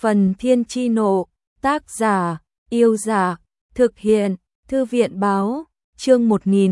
Phần Thiên Chi Nộ, tác giả, Yêu Giả, thực hiện, Thư viện Báo, chương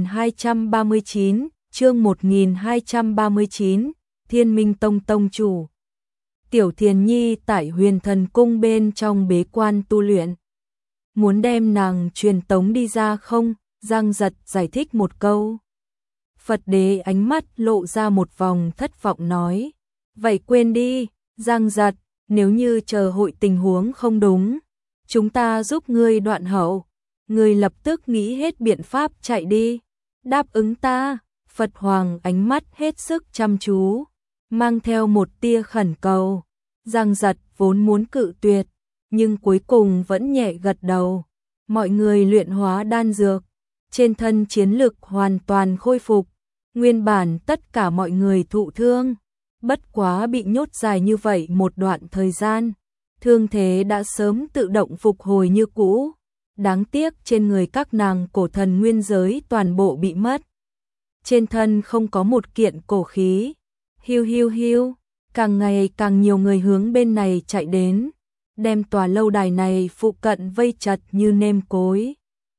1239, Thiên Minh Tông Tông chủ. Tiểu Thiền Nhi tại Huyền Thần Cung bên trong bế quan tu luyện. Muốn đem nàng truyền tống đi ra không? Giang Giật giải thích một câu. Phật Đế ánh mắt lộ ra một vòng thất vọng nói. Vậy quên đi, Giang Giật, nếu như chờ hội tình huống không đúng, chúng ta giúp ngươi đoạn hậu. Ngươi lập tức nghĩ hết biện pháp chạy đi. Đáp ứng ta. Phật Hoàng ánh mắt hết sức chăm chú, mang theo một tia khẩn cầu. Giang Giật vốn muốn cự tuyệt, nhưng cuối cùng vẫn nhẹ gật đầu. Mọi người luyện hóa đan dược, trên thân chiến lực hoàn toàn khôi phục. Nguyên bản tất cả mọi người thụ thương, bất quá bị nhốt dài như vậy một đoạn thời gian, thương thế đã sớm tự động phục hồi như cũ. Đáng tiếc trên người các nàng cổ thần nguyên giới toàn bộ bị mất. Trên thân không có một kiện cổ khí. Hiu hiu hiu, càng ngày càng nhiều người hướng bên này chạy đến, đem tòa lâu đài này phụ cận vây chặt như nêm cối.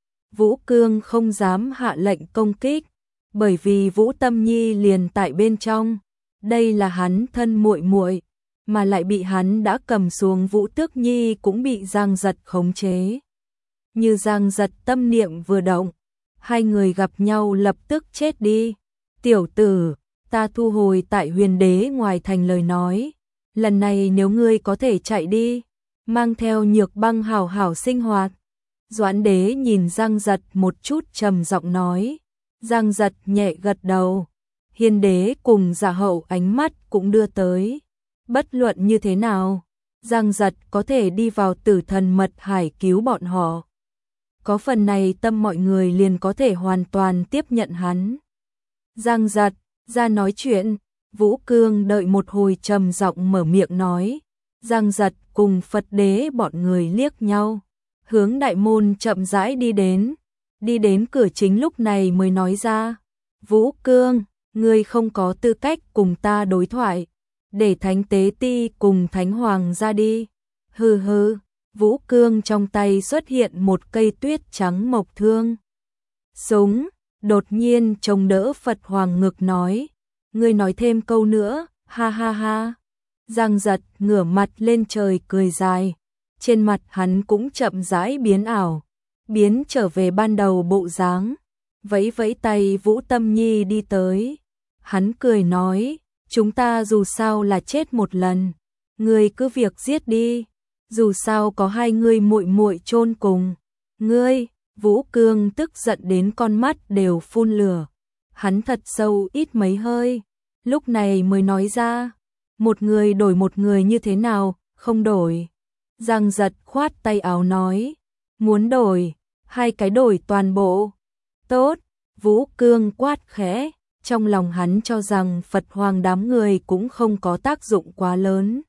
Vũ Cương không dám hạ lệnh công kích, bởi vì Vũ Tâm Nhi liền tại bên trong. Đây là hắn thân muội muội, mà lại bị hắn đã cầm xuống. Vũ Tước Nhi cũng bị Giang Giật khống chế. Như Giang Giật tâm niệm vừa động, hai người gặp nhau lập tức chết đi. Tiểu tử, ta thu hồi tại Huyền Đế ngoài thành lời nói. Lần này nếu ngươi có thể chạy đi, mang theo Nhược Băng hảo hảo sinh hoạt. Doãn Đế nhìn Giang Giật một chút trầm giọng nói. Giang Giật nhẹ gật đầu. Hiên Đế cùng Giả Hậu ánh mắt cũng đưa tới. Bất luận như thế nào, Giang Giật có thể đi vào Tử Thần Mật Hải cứu bọn họ. Có phần này tâm mọi người liền có thể hoàn toàn tiếp nhận hắn. Giang Giật, ra nói chuyện. Vũ Cương đợi một hồi trầm giọng mở miệng nói. Giang Giật cùng Phật Đế bọn người liếc nhau, hướng đại môn chậm rãi đi đến. Đi đến cửa chính lúc này mới nói ra. Vũ Cương, ngươi không có tư cách cùng ta đối thoại. Để Thánh Tế Ti cùng Thánh Hoàng ra đi. Hừ hừ. Vũ Cương trong tay xuất hiện một cây tuyết trắng mộc thương. Súng, đột nhiên chống đỡ Phật Hoàng ngực nói. Ngươi nói thêm câu nữa, ha ha ha. Giang Giật ngửa mặt lên trời cười dài. Trên mặt hắn cũng chậm rãi biến ảo, biến trở về ban đầu bộ dáng. Vẫy vẫy tay Vũ Tâm Nhi đi tới. Hắn cười nói, chúng ta dù sao là chết một lần, ngươi cứ việc giết đi. Dù sao có hai ngươi muội muội chôn cùng. Ngươi, Vũ Cương tức giận đến con mắt đều phun lửa. Hắn thật sâu ít mấy hơi, lúc này mới nói ra. Một người đổi một người như thế nào, không đổi. Giang Giật khoát tay áo nói. Muốn đổi, hai cái đổi toàn bộ. Tốt, Vũ Cương quát khẽ. Trong lòng hắn cho rằng Phật Hoàng đám người cũng không có tác dụng quá lớn.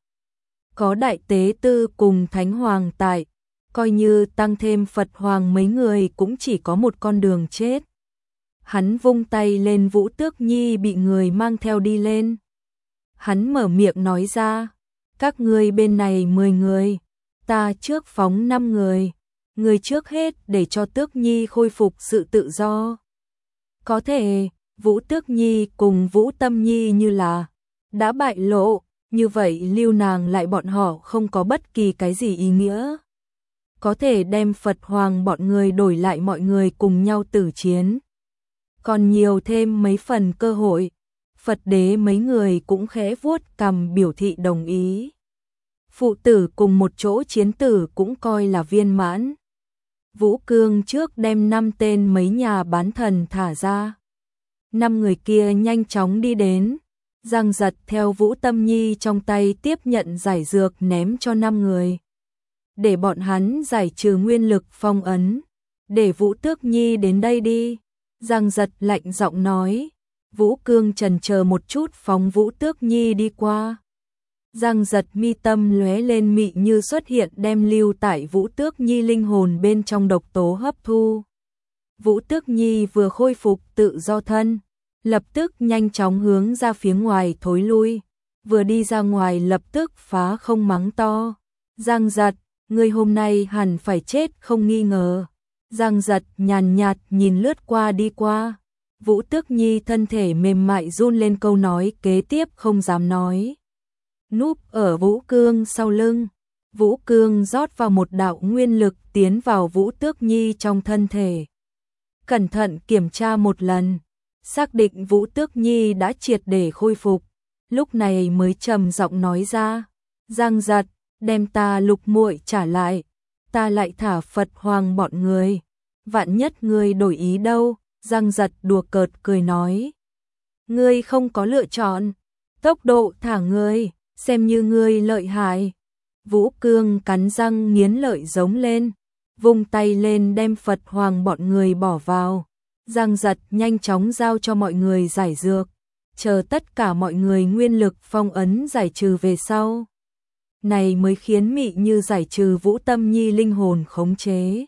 Có Đại Tế Tư cùng Thánh Hoàng tại, coi như tăng thêm Phật Hoàng mấy người cũng chỉ có một con đường chết. Hắn vung tay lên Vũ Tước Nhi bị người mang theo đi lên. Hắn mở miệng nói ra, các ngươi bên này 10 người, ta trước phóng 5 người. Người trước hết để cho Tước Nhi khôi phục sự tự do. Có thể, Vũ Tước Nhi cùng Vũ Tâm Nhi như là đã bại lộ. Như vậy lưu nàng lại bọn họ không có bất kỳ cái gì ý nghĩa. Có thể đem Phật Hoàng bọn người đổi lại mọi người cùng nhau tử chiến. Còn nhiều thêm mấy phần cơ hội. Phật Đế mấy người cũng khẽ vuốt cằm biểu thị đồng ý. Phụ tử cùng một chỗ chiến tử cũng coi là viên mãn. Vũ Cương trước đem 5 tên mấy nhà bán thần thả ra. 5 người kia nhanh chóng đi đến. Giang Giật theo Vũ Tâm Nhi trong tay tiếp nhận giải dược ném cho 5 người. Để bọn hắn giải trừ nguyên lực phong ấn. Để Vũ Tước Nhi đến đây đi. Giang Giật lạnh giọng nói. Vũ Cương chần chờ một chút phóng Vũ Tước Nhi đi qua. Giang Giật mi tâm lóe lên mị như xuất hiện đem lưu tại Vũ Tước Nhi linh hồn bên trong độc tố hấp thu. Vũ Tước Nhi vừa khôi phục tự do thân, lập tức nhanh chóng hướng ra phía ngoài thối lui, vừa đi ra ngoài lập tức phá không mắng to. Giang Giật, ngươi hôm nay hẳn phải chết không nghi ngờ. Giang Giật nhàn nhạt nhìn lướt qua đi qua. Vũ Tước Nhi thân thể mềm mại run lên, câu nói kế tiếp không dám nói. Núp ở Vũ Cương sau lưng. Vũ Cương rót vào một đạo nguyên lực tiến vào Vũ Tước Nhi trong thân thể. Cẩn thận kiểm tra một lần, xác định Vũ Tước Nhi đã triệt để khôi phục, lúc này mới trầm giọng nói ra, Giang Giật, đem ta Lục muội trả lại, ta lại thả Phật Hoàng bọn người, vạn nhất ngươi đổi ý đâu. Giang Giật đùa cợt cười nói, ngươi không có lựa chọn, tốc độ thả ngươi, xem như ngươi lợi hại. Vũ Cương cắn răng nghiến lợi giống lên, vung tay lên đem Phật Hoàng bọn người bỏ vào. Giang Giật nhanh chóng giao cho mọi người giải dược, chờ tất cả mọi người nguyên lực phong ấn giải trừ về sau. Này mới khiến Mị Như giải trừ Vũ Tâm Nhi linh hồn khống chế.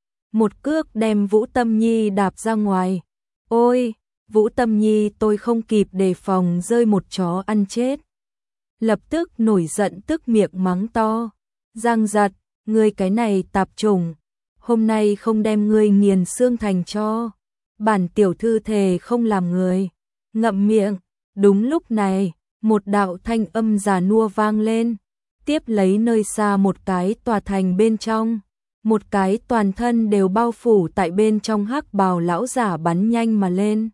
Một cước đem Vũ Tâm Nhi đạp ra ngoài. Ôi, Vũ Tâm Nhi tôi không kịp đề phòng rơi một chó ăn chết. Lập tức nổi giận tức miệng mắng to. Giang Giật, ngươi cái này tạp chủng, hôm nay không đem ngươi nghiền xương thành cho. Bản tiểu thư thề không làm người. Ngậm miệng. Đúng lúc này, một đạo thanh âm già nua vang lên. Tiếp lấy nơi xa một cái tòa thành bên trong. Một cái toàn thân đều bao phủ tại bên trong hắc bào lão giả bắn nhanh mà lên.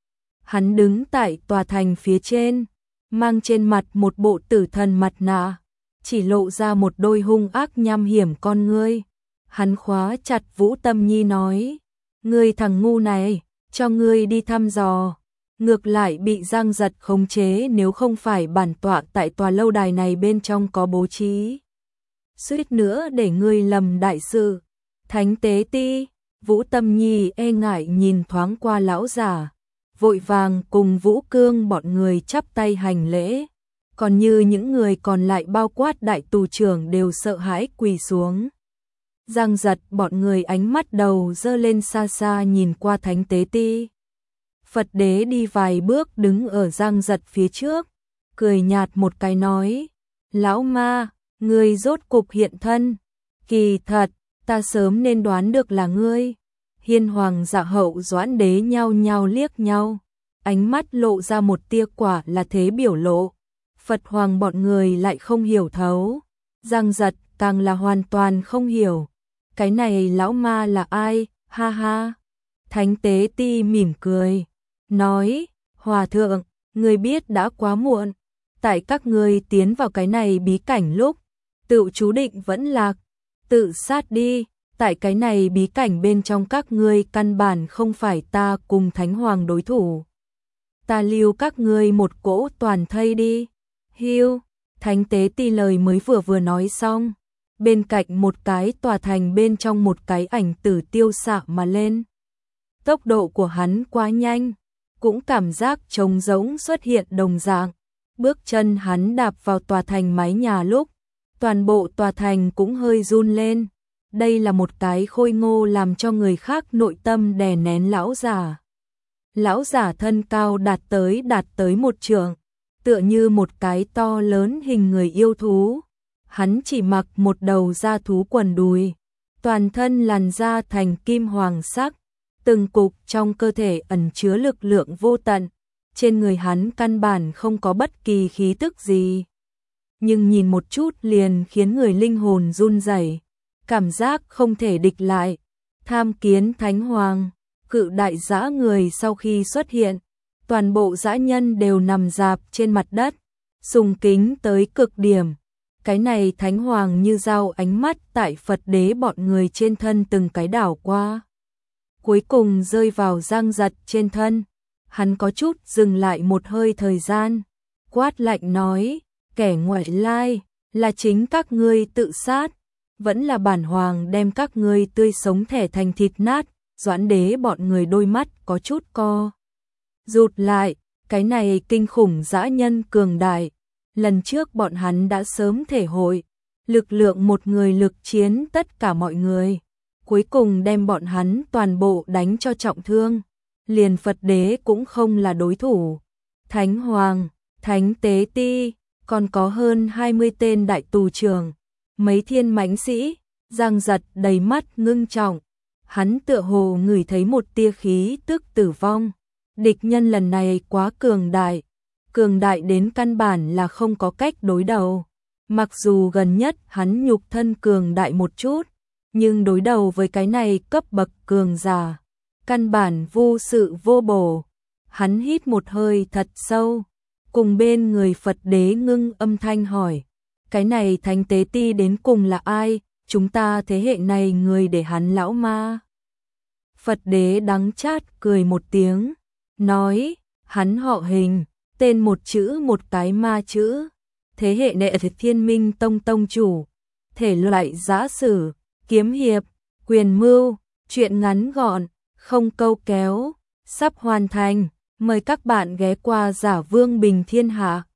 Hắn đứng tại tòa thành phía trên, mang trên mặt một bộ tử thần mặt nạ, chỉ lộ ra một đôi hung ác nham hiểm con ngươi. Hắn khóa chặt Vũ Tâm Nhi nói, ngươi thằng ngu này, cho ngươi đi thăm dò. Ngược lại bị Giang Giật khống chế, nếu không phải bản tọa tại tòa lâu đài này bên trong có bố trí, suýt nữa để ngươi lầm đại sự. Thánh tế ti, Vũ Tâm Nhi e ngại nhìn thoáng qua lão giả, vội vàng cùng Vũ Cương bọn người chắp tay hành lễ, còn như những người còn lại bao quát đại tù trưởng đều sợ hãi quỳ xuống. Giang Giật bọn người ánh mắt đầu dơ lên xa xa nhìn qua thánh tế ti. Phật đế đi vài bước đứng ở Giang Giật phía trước, cười nhạt một cái nói, lão ma, ngươi rốt cục hiện thân, kỳ thật, ta sớm nên đoán được là ngươi. Hiên Hoàng Dạ Hậu Doãn Đế nhao nhao liếc nhau, ánh mắt lộ ra một tia quả là thế biểu lộ. Phật Hoàng bọn người lại không hiểu thấu, Giang Giật càng là hoàn toàn không hiểu. Cái này lão ma là ai, ha ha. Thánh tế ti mỉm cười, nói, Hòa thượng, ngươi biết đã quá muộn, tại các ngươi tiến vào cái này bí cảnh lúc, tự chú định vẫn lạc, tự sát đi, tại cái này bí cảnh bên trong các ngươi căn bản không phải ta cùng Thánh Hoàng đối thủ. Ta lưu các ngươi một cỗ toàn thây đi. Hiu, Thánh tế ti lời mới vừa nói xong, bên cạnh một cái tòa thành bên trong một cái ảnh tử tiêu xạ mà lên. Tốc độ của hắn quá nhanh, cũng cảm giác trống rỗng xuất hiện đồng dạng. Bước chân hắn đạp vào tòa thành mái nhà lúc, toàn bộ tòa thành cũng hơi run lên. Đây là một cái khôi ngô làm cho người khác nội tâm đè nén lão giả. Lão giả thân cao đạt tới một trượng, tựa như một cái to lớn hình người yêu thú. Hắn chỉ mặc một đầu da thú quần đùi, toàn thân làn da thành kim hoàng sắc, từng cục trong cơ thể ẩn chứa lực lượng vô tận, trên người hắn căn bản không có bất kỳ khí tức gì. Nhưng nhìn một chút liền khiến người linh hồn run rẩy, cảm giác không thể địch lại. Tham kiến Thánh Hoàng, cự đại dã người sau khi xuất hiện, toàn bộ dã nhân đều nằm rạp trên mặt đất, sùng kính tới cực điểm. Cái này Thánh Hoàng như dao ánh mắt tại Phật đế bọn người trên thân từng cái đảo qua. Cuối cùng rơi vào Giang Giật trên thân, hắn có chút dừng lại một hơi thời gian, quát lạnh nói, kẻ ngoại lai, là chính các ngươi tự sát, vẫn là bản hoàng đem các ngươi tươi sống thẻ thành thịt nát. Doãn đế bọn người đôi mắt có chút co rụt lại, cái này kinh khủng dã nhân cường đại, lần trước bọn hắn đã sớm thể hội, lực lượng một người lực chiến tất cả mọi người, cuối cùng đem bọn hắn toàn bộ đánh cho trọng thương, liền Phật đế cũng không là đối thủ. Thánh Hoàng, Thánh tế ti, còn có hơn 20 tên đại tù trưởng, mấy thiên mãnh sĩ, Giang Giật đầy mắt ngưng trọng, hắn tựa hồ ngửi thấy một tia khí tức tử vong. Địch nhân lần này quá cường đại đến căn bản là không có cách đối đầu. Mặc dù gần nhất hắn nhục thân cường đại một chút, nhưng đối đầu với cái này cấp bậc cường giả, căn bản vô sự vô bổ. Hắn hít một hơi thật sâu, cùng bên người Phật đế ngưng âm thanh hỏi, cái này thánh tế ti đến cùng là ai, chúng ta thế hệ này người để hắn lão ma. Phật đế đắng chát cười một tiếng, nói, hắn họ Hình, tên một chữ một cái ma chữ, thế hệ đệ Thiên Minh Tông tông chủ, thể loại giã sử, kiếm hiệp, quyền mưu, truyện ngắn gọn, không câu kéo, sắp hoàn thành, mời các bạn ghé qua Giả Vương Bình Thiên Hạ.